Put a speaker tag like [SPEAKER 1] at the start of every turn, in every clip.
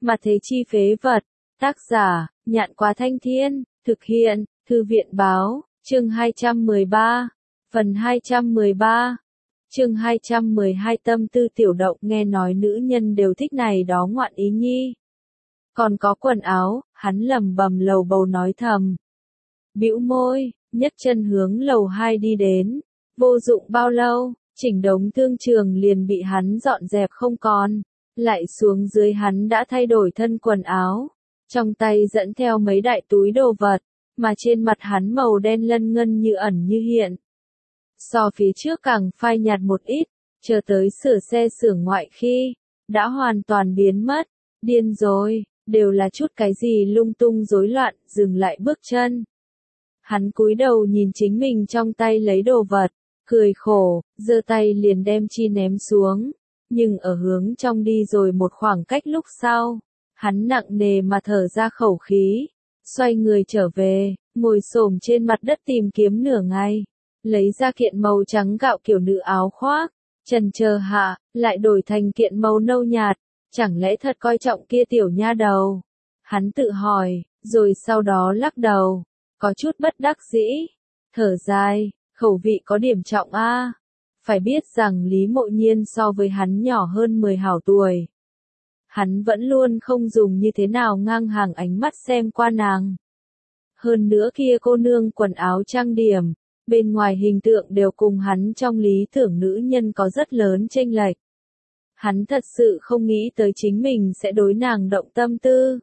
[SPEAKER 1] Mà thế chi phế vật. Tác giả, Nhạn Quá Thanh Thiên, thực hiện, Thư viện báo, chương 213, phần 213. Chương 212 tâm tư tiểu động, nghe nói nữ nhân đều thích này đó ngoạn ý nhi. Còn có quần áo, hắn lẩm bẩm lầu bầu nói thầm. Bĩu môi, nhấc chân hướng lầu 2 đi đến. Vô dụng bao lâu, chỉnh đống thương trường liền bị hắn dọn dẹp không còn. Lại xuống dưới hắn đã thay đổi thân quần áo. Trong tay dẫn theo mấy đại túi đồ vật, mà trên mặt hắn màu đen lân ngân như ẩn như hiện. So phía trước càng phai nhạt một ít, chờ tới sửa xe xưởng ngoại khi, đã hoàn toàn biến mất. Điên rồi, đều là chút cái gì lung tung rối loạn, dừng lại bước chân. Hắn cúi đầu nhìn chính mình trong tay lấy đồ vật, cười khổ, giơ tay liền đem chi ném xuống. Nhưng ở hướng trong đi rồi một khoảng cách lúc sau, hắn nặng nề mà thở ra khẩu khí, xoay người trở về, ngồi xổm trên mặt đất tìm kiếm nửa ngày, lấy ra kiện màu trắng gạo kiểu nữ áo khoác, chần chờ hạ, lại đổi thành kiện màu nâu nhạt, chẳng lẽ thật coi trọng kia tiểu nha đầu? Hắn tự hỏi, rồi sau đó lắc đầu, có chút bất đắc dĩ, thở dài, khẩu vị có điểm trọng a. Phải biết rằng Lý Mộ Nhiên so với hắn nhỏ hơn 10 hảo tuổi. Hắn vẫn luôn không dùng như thế nào ngang hàng ánh mắt xem qua nàng. Hơn nữa kia cô nương quần áo trang điểm, bên ngoài hình tượng đều cùng hắn trong lý tưởng nữ nhân có rất lớn chênh lệch. Hắn thật sự không nghĩ tới chính mình sẽ đối nàng động tâm tư.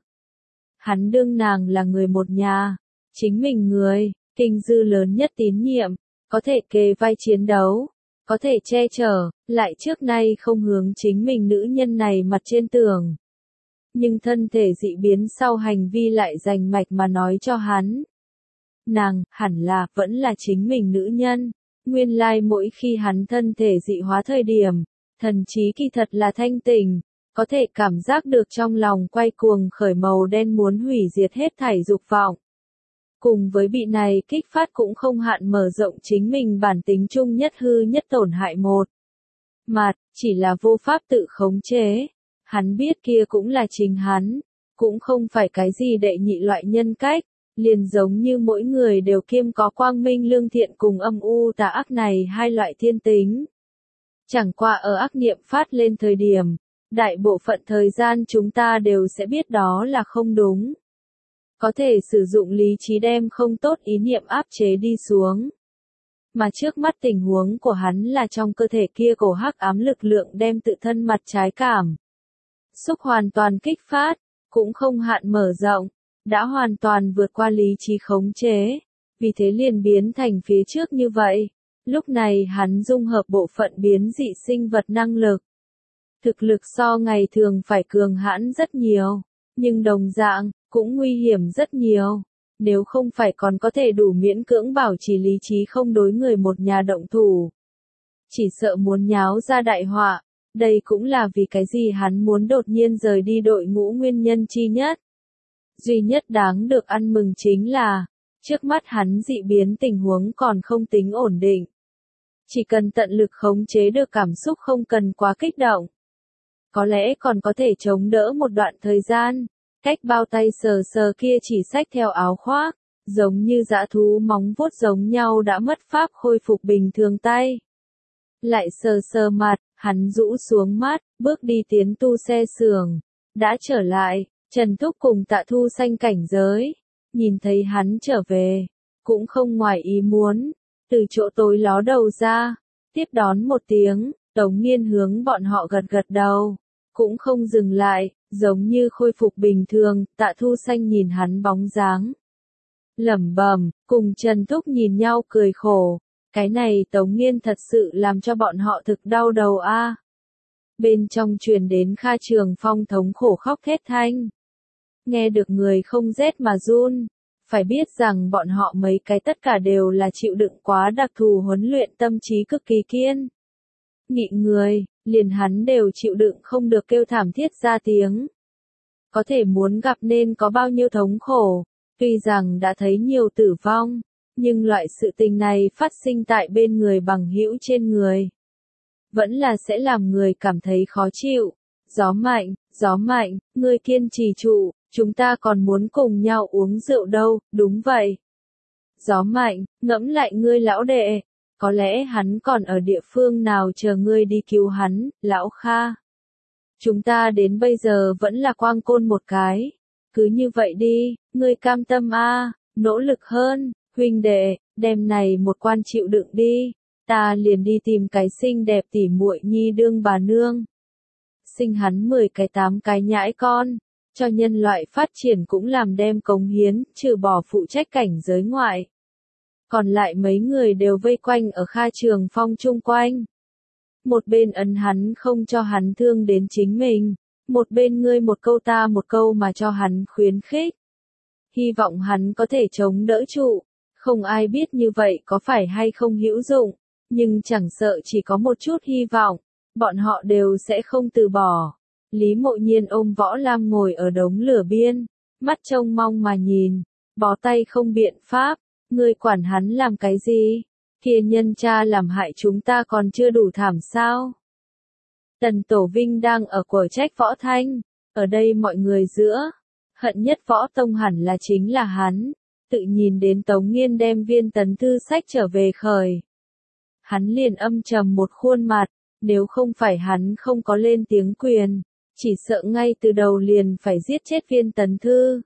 [SPEAKER 1] Hắn đương nàng là người một nhà, chính mình người, kinh dư lớn nhất tín nhiệm, có thể kề vai chiến đấu, có thể che chở, lại trước nay không hướng chính mình nữ nhân này mặt trên tường. Nhưng thân thể dị biến sau hành vi lại rành mạch mà nói cho hắn. Nàng, hẳn là, vẫn là chính mình nữ nhân. Nguyên lai mỗi khi hắn thân thể dị hóa thời điểm, thần trí kỳ thật là thanh tỉnh, có thể cảm giác được trong lòng quay cuồng khởi màu đen muốn hủy diệt hết thảy dục vọng. Cùng với bị này kích phát cũng không hạn mở rộng chính mình bản tính chung nhất hư nhất tổn hại một. Mặt, chỉ là vô pháp tự khống chế. Hắn biết kia cũng là chính hắn, cũng không phải cái gì đệ nhị loại nhân cách, liền giống như mỗi người đều kiêm có quang minh lương thiện cùng âm u tà ác này hai loại thiên tính. Chẳng qua ở ác niệm phát lên thời điểm, đại bộ phận thời gian chúng ta đều sẽ biết đó là không đúng. Có thể sử dụng lý trí đem không tốt ý niệm áp chế đi xuống. Mà trước mắt tình huống của hắn là trong cơ thể kia cổ hắc ám lực lượng đem tự thân mặt trái cảm xúc hoàn toàn kích phát, cũng không hạn mở rộng, đã hoàn toàn vượt qua lý trí khống chế, vì thế liền biến thành phía trước như vậy. Lúc này hắn dung hợp bộ phận biến dị sinh vật năng lực. Thực lực so ngày thường phải cường hãn rất nhiều, nhưng đồng dạng, cũng nguy hiểm rất nhiều. Nếu không phải còn có thể đủ miễn cưỡng bảo trì lý trí không đối người một nhà động thủ. Chỉ sợ muốn nháo ra đại họa, đây cũng là vì cái gì hắn muốn đột nhiên rời đi đội ngũ nguyên nhân chi nhất. Duy nhất đáng được ăn mừng chính là, trước mắt hắn dị biến tình huống còn không tính ổn định. Chỉ cần tận lực khống chế được cảm xúc không cần quá kích động. Có lẽ còn có thể chống đỡ một đoạn thời gian. Cách bao tay sờ sờ kia chỉ xách theo áo khoác, giống như dã thú móng vuốt giống nhau đã mất pháp khôi phục bình thường tay. Lại sờ sờ mặt, hắn rũ xuống mắt, bước đi tiến tu xe xưởng. Đã trở lại, Trần Thúc cùng Tạ Thu Xanh cảnh giới. Nhìn thấy hắn trở về, cũng không ngoài ý muốn, từ chỗ tối ló đầu ra, tiếp đón một tiếng, Tống Nghiên hướng bọn họ gật gật đầu, cũng không dừng lại. Giống như khôi phục bình thường, Tạ Thu Xanh nhìn hắn bóng dáng. Lẩm bẩm, cùng Trần Thúc nhìn nhau cười khổ. Cái này Tống Nghiên thật sự làm cho bọn họ thực đau đầu a. Bên trong truyền đến Kha Trường Phong thống khổ khóc thét thanh. Nghe được người không rét mà run. Phải biết rằng bọn họ mấy cái tất cả đều là chịu đựng quá đặc thù huấn luyện tâm trí cực kỳ kiên nghị người. Liền hắn đều chịu đựng không được kêu thảm thiết ra tiếng. Có thể muốn gặp nên có bao nhiêu thống khổ, tuy rằng đã thấy nhiều tử vong, nhưng loại sự tình này phát sinh tại bên người bằng hữu trên người. Vẫn là sẽ làm người cảm thấy khó chịu, Gió mạnh, ngươi kiên trì trụ, chúng ta còn muốn cùng nhau uống rượu đâu, đúng vậy. Gió mạnh, ngẫm lại ngươi lão đệ, có lẽ hắn còn ở địa phương nào chờ ngươi đi cứu hắn, lão Kha. Chúng ta đến bây giờ vẫn là quang côn một cái. Cứ như vậy đi, ngươi cam tâm a, nỗ lực hơn, huynh đệ, đêm này một quan chịu đựng đi, ta liền đi tìm cái xinh đẹp tỉ muội nhi đương bà nương. Sinh hắn 10 cái 8 cái nhãi con, cho nhân loại phát triển cũng làm đem cống hiến, trừ bỏ phụ trách cảnh giới ngoại. Còn lại mấy người đều vây quanh ở Kha Trường Phong chung quanh. Một bên ấn hắn không cho hắn thương đến chính mình, một bên ngươi một câu ta một câu mà cho hắn khuyến khích. Hy vọng hắn có thể chống đỡ trụ, không ai biết như vậy có phải hay không hữu dụng, nhưng chẳng sợ chỉ có một chút hy vọng, bọn họ đều sẽ không từ bỏ. Lý Mộ Nhiên ôm Võ Lam ngồi ở đống lửa biên, mắt trông mong mà nhìn, bó tay không biện pháp, ngươi quản hắn làm cái gì? Kia nhân cha làm hại chúng ta còn chưa đủ thảm sao? Tần Tổ Vinh đang ở quở trách Võ Thanh, ở đây mọi người giữa, hận nhất Võ Tông hẳn là chính là hắn, tự nhìn đến Tống Nghiên đem viên tấn thư sách trở về khởi. Hắn liền âm trầm một khuôn mặt, nếu không phải hắn không có lên tiếng quyền, chỉ sợ ngay từ đầu liền phải giết chết viên tấn thư.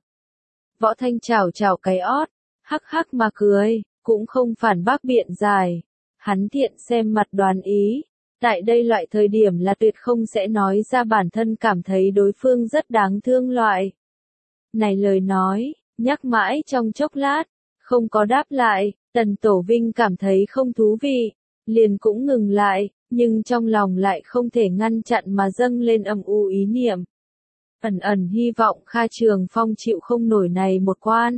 [SPEAKER 1] Võ Thanh chảo chảo cái ót, hắc hắc mà cười, cũng không phản bác biện giải. Hắn thiện xem mặt đoán ý, tại đây loại thời điểm là tuyệt không sẽ nói ra bản thân cảm thấy đối phương rất đáng thương loại. Này lời nói, nhắc mãi trong chốc lát, không có đáp lại, Tần Tổ Vinh cảm thấy không thú vị, liền cũng ngừng lại, nhưng trong lòng lại không thể ngăn chặn mà dâng lên âm u ý niệm. Ẩn ẩn hy vọng Kha Trường Phong chịu không nổi này một quan.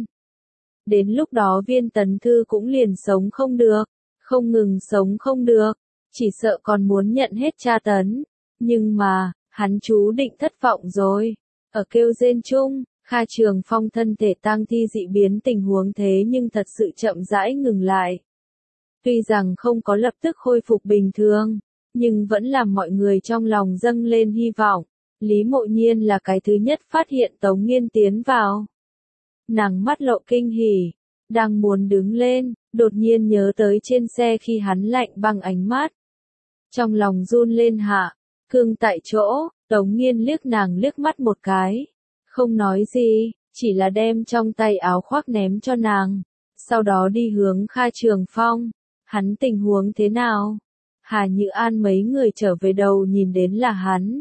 [SPEAKER 1] Đến lúc đó viên tấn thư cũng liền sống không được, không ngừng sống không được, chỉ sợ còn muốn nhận hết tra tấn. Nhưng mà, hắn chú định thất vọng rồi. Ở kêu rên chung, Kha Trường Phong thân thể tang thi dị biến tình huống thế nhưng thật sự chậm rãi ngừng lại. Tuy rằng không có lập tức khôi phục bình thường, nhưng vẫn làm mọi người trong lòng dâng lên hy vọng. Lý Mộ Nhiên là cái thứ nhất phát hiện Tống Nghiên tiến vào. Nàng mắt lộ kinh hỉ, đang muốn đứng lên, đột nhiên nhớ tới trên xe khi hắn lạnh băng ánh mắt. Trong lòng run lên hạ, cương tại chỗ, Tống Nghiên liếc nàng liếc mắt một cái. Không nói gì, chỉ là đem trong tay áo khoác ném cho nàng. Sau đó đi hướng Kha Trường Phong. Hắn tình huống thế nào? Hà Như An mấy người trở về đầu nhìn đến là hắn.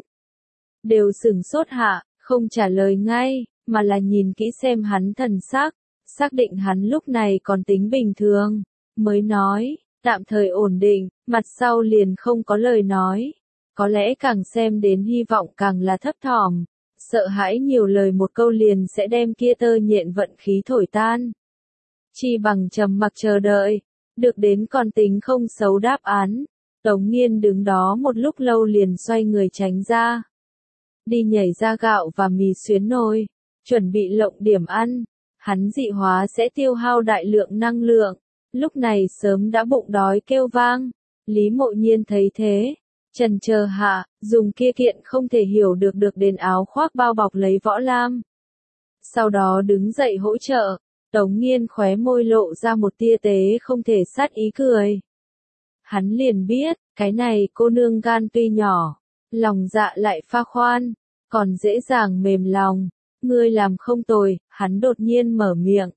[SPEAKER 1] Đều sửng sốt hạ, không trả lời ngay, mà là nhìn kỹ xem hắn thần sắc, xác định hắn lúc này còn tính bình thường, mới nói, tạm thời ổn định, mặt sau liền không có lời nói. Có lẽ càng xem đến hy vọng càng là thấp thỏm, sợ hãi nhiều lời một câu liền sẽ đem kia tơ nhện vận khí thổi tan. Chi bằng trầm mặc chờ đợi, được đến còn tính không xấu đáp án. Tống Nghiên đứng đó một lúc lâu liền xoay người tránh ra. Đi nhảy ra gạo và mì xuyến nồi, chuẩn bị lộng điểm ăn. Hắn dị hóa sẽ tiêu hao đại lượng năng lượng, lúc này sớm đã bụng đói kêu vang. Lý Mộ Nhiên thấy thế, chần chờ hạ, dùng kia kiện không thể hiểu được đến áo khoác bao bọc lấy Võ Lam. Sau đó đứng dậy hỗ trợ, Tống Nghiên khóe môi lộ ra một tia tế không thể sát ý cười. Hắn liền biết, cái này cô nương gan tuy nhỏ, lòng dạ lại pha khoan, còn dễ dàng mềm lòng. Ngươi làm không tồi, hắn đột nhiên mở miệng.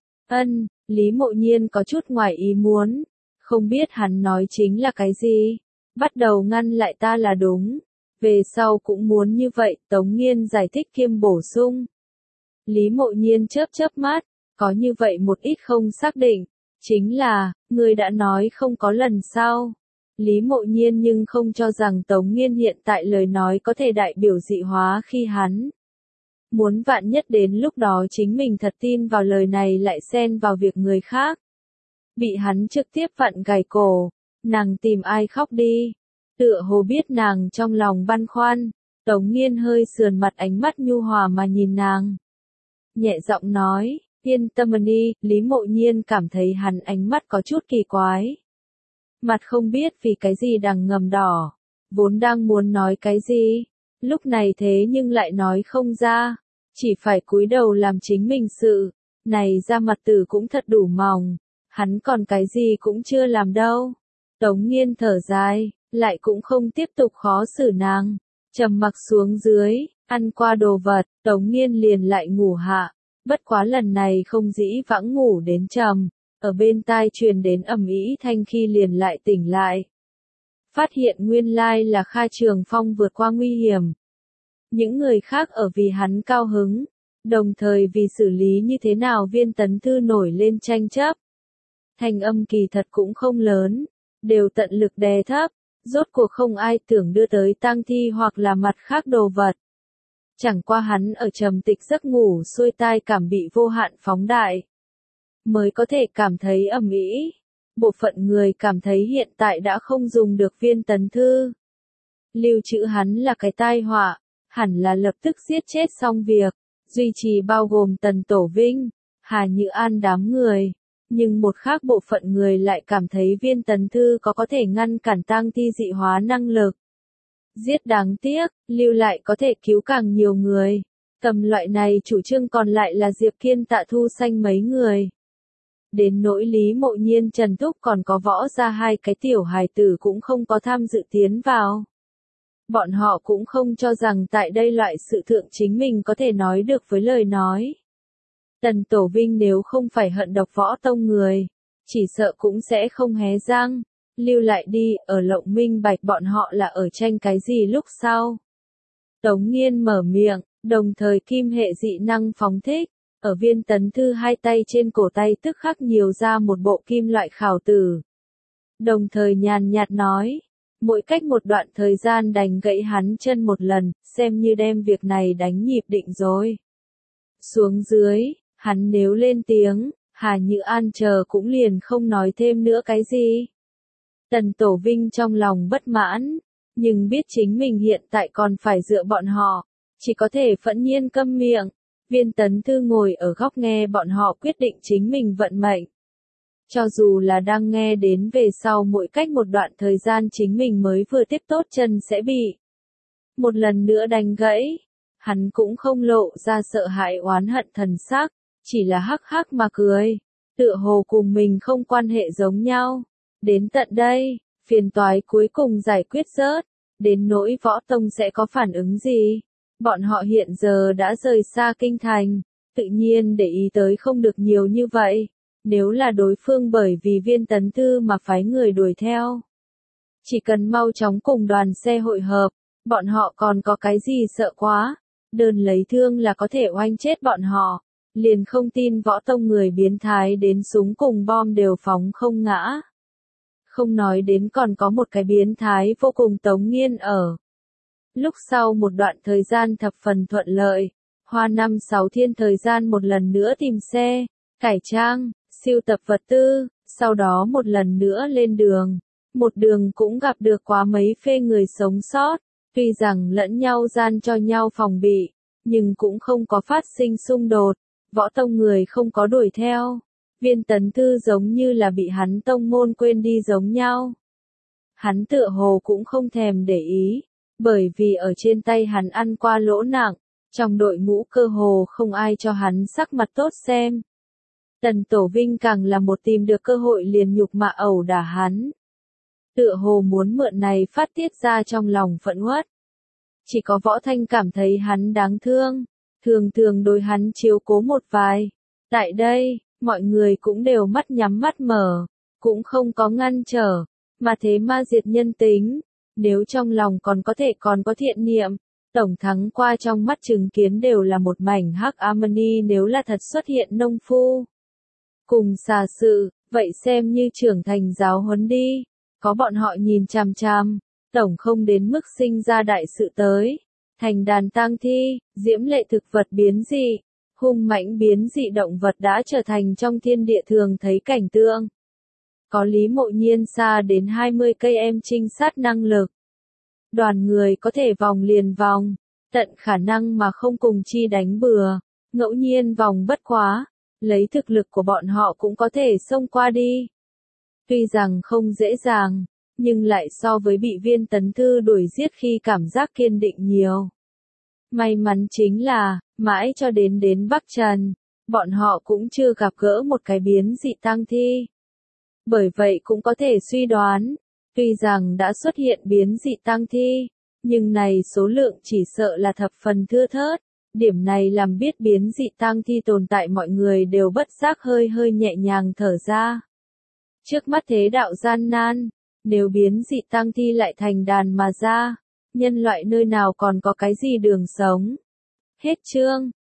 [SPEAKER 1] Lý Mộ Nhiên có chút ngoài ý muốn. Không biết hắn nói chính là cái gì. Bắt đầu ngăn lại ta là đúng. Về sau cũng muốn như vậy, Tống Nghiên giải thích kiêm bổ sung. Lý Mộ Nhiên chớp chớp mắt, có như vậy một ít không xác định. Chính là, ngươi đã nói không có lần sau. Lý Mộ Nhiên nhưng không cho rằng Tống Nghiên hiện tại lời nói có thể đại biểu dị hóa khi hắn. Muốn vạn nhất đến lúc đó chính mình thật tin vào lời này lại xen vào việc người khác. Bị hắn trực tiếp vặn gài cổ, nàng tìm ai khóc đi. Tựa hồ biết nàng trong lòng băn khoăn, Tống Nghiên hơi sườn mặt ánh mắt nhu hòa mà nhìn nàng. Nhẹ giọng nói, yên tâm đi, Lý Mộ Nhiên cảm thấy hắn ánh mắt có chút kỳ quái. Mặt không biết vì cái gì đằng ngầm đỏ, vốn đang muốn nói cái gì, lúc này thế nhưng lại nói không ra, chỉ phải cúi đầu làm chính mình sự, này ra mặt tử cũng thật đủ mỏng, hắn còn cái gì cũng chưa làm đâu. Tống Nghiên thở dài, lại cũng không tiếp tục khó xử nàng, trầm mặc xuống dưới, ăn qua đồ vật, Tống Nghiên liền lại ngủ hạ, bất quá lần này không dĩ vãng ngủ đến trầm, ở bên tai truyền đến ầm ĩ thanh khi liền lại tỉnh lại. Phát hiện nguyên lai là Kha Trường Phong vượt qua nguy hiểm. Những người khác ở vì hắn cao hứng, đồng thời vì xử lý như thế nào Viên Tấn Thư nổi lên tranh chấp. Thanh âm kỳ thật cũng không lớn, đều tận lực đè thấp, rốt cuộc không ai tưởng đưa tới tang thi hoặc là mặt khác đồ vật. Chẳng qua hắn ở trầm tịch giấc ngủ xuôi tai cảm bị vô hạn phóng đại, mới có thể cảm thấy ầm ĩ. Bộ phận người cảm thấy hiện tại đã không dùng được Viên Tấn Thư. Lưu trữ hắn là cái tai họa, hẳn là lập tức giết chết xong việc, duy trì bao gồm Tần Tổ Vinh, Hà Như An đám người. Nhưng một khác bộ phận người lại cảm thấy Viên Tấn Thư có thể ngăn cản tang thi dị hóa năng lực. Giết đáng tiếc, lưu lại có thể cứu càng nhiều người. Cầm loại này chủ trương còn lại là Diệp Kiên Tạ Thu Xanh mấy người. Đến nỗi Lý Mộ Nhiên Trần Thúc còn có Võ Gia hai cái tiểu hài tử cũng không có tham dự tiến vào. Bọn họ cũng không cho rằng tại đây loại sự thượng chính mình có thể nói được với lời nói. Tần Tổ Vinh nếu không phải hận độc Võ Tông người, chỉ sợ cũng sẽ không hé răng, lưu lại đi, ở Lộng Minh Bạch bọn họ là ở tranh cái gì lúc sau. Tống Nghiên mở miệng, đồng thời kim hệ dị năng phóng thích, ở Viên Tấn Thư hai tay trên cổ tay tức khắc nhiều ra một bộ kim loại khảo tử. Đồng thời nhàn nhạt nói, mỗi cách một đoạn thời gian đánh gãy hắn chân một lần, xem như đem việc này đánh nhịp định rồi. Xuống dưới, hắn nếu lên tiếng, Hà Như An chờ cũng liền không nói thêm nữa cái gì. Tần Tổ Vinh trong lòng bất mãn, nhưng biết chính mình hiện tại còn phải dựa bọn họ, chỉ có thể phẫn nhiên câm miệng. Viên Tấn Thư ngồi ở góc nghe bọn họ quyết định chính mình vận mệnh. Cho dù là đang nghe đến về sau mỗi cách một đoạn thời gian chính mình mới vừa tiếp tốt chân sẽ bị một lần nữa đánh gãy, hắn cũng không lộ ra sợ hãi oán hận thần sắc, chỉ là hắc hắc mà cười, tựa hồ cùng mình không quan hệ giống nhau. Đến tận đây, phiền toái cuối cùng giải quyết rớt, đến nỗi Võ Tông sẽ có phản ứng gì? Bọn họ hiện giờ đã rời xa kinh thành, tự nhiên để ý tới không được nhiều như vậy. Nếu là đối phương bởi vì Viên Tấn Thư mà phái người đuổi theo, chỉ cần mau chóng cùng đoàn xe hội hợp, bọn họ còn có cái gì sợ quá, đơn lấy thương là có thể oanh chết bọn họ, liền không tin Võ Tông người biến thái đến súng cùng bom đều phóng không ngã. Không nói đến còn có một cái biến thái vô cùng Tống Nghiên ở. Lúc sau một đoạn thời gian thập phần thuận lợi, hoa 5-6 thiên thời gian một lần nữa tìm xe, cải trang, siêu tập vật tư, sau đó một lần nữa lên đường. Một đường cũng gặp được quá mấy phê người sống sót, tuy rằng lẫn nhau gian cho nhau phòng bị, nhưng cũng không có phát sinh xung đột, Võ Tông người không có đuổi theo. Viên Tấn Thư giống như là bị hắn tông môn quên đi giống nhau. Hắn tựa hồ cũng không thèm để ý, bởi vì ở trên tay hắn ăn qua lỗ nặng, trong đội ngũ cơ hồ không ai cho hắn sắc mặt tốt xem. Tần Tổ Vinh càng là một tìm được cơ hội liền nhục mạ ẩu đả hắn. Tựa hồ muốn mượn này phát tiết ra trong lòng phẫn uất. Chỉ có Võ Thanh cảm thấy hắn đáng thương, thường thường đối hắn chiếu cố một vài. Tại đây, mọi người cũng đều mắt nhắm mắt mở, cũng không có ngăn trở, mà thế ma diệt nhân tính. Nếu trong lòng còn có thiện niệm, tổng thắng qua trong mắt chứng kiến đều là một mảnh hắc amani nếu là thật xuất hiện nông phu. Cùng xà sự, vậy xem như trưởng thành giáo huấn đi, có bọn họ nhìn chằm chằm, tổng không đến mức sinh ra đại sự tới. Thành đàn tang thi, diễm lệ thực vật biến dị, hung mãnh biến dị động vật đã trở thành trong thiên địa thường thấy cảnh tượng. Có Lý Mộ Nhiên xa đến 20 cây em trinh sát năng lực. Đoàn người có thể vòng liền vòng, tận khả năng mà không cùng chi đánh bừa, ngẫu nhiên vòng bất quá, lấy thực lực của bọn họ cũng có thể xông qua đi. Tuy rằng không dễ dàng, nhưng lại so với bị Viên Tấn Thư đuổi giết khi cảm giác kiên định nhiều. May mắn chính là, mãi cho đến Bắc Trần, bọn họ cũng chưa gặp gỡ một cái biến dị tang thi. Bởi vậy cũng có thể suy đoán, tuy rằng đã xuất hiện biến dị tang thi, nhưng này số lượng chỉ sợ là thập phần thưa thớt. Điểm này làm biết biến dị tang thi tồn tại mọi người đều bất giác hơi nhẹ nhàng thở ra. Trước mắt thế đạo gian nan, nếu biến dị tang thi lại thành đàn mà ra, nhân loại nơi nào còn có cái gì đường sống. Hết chương.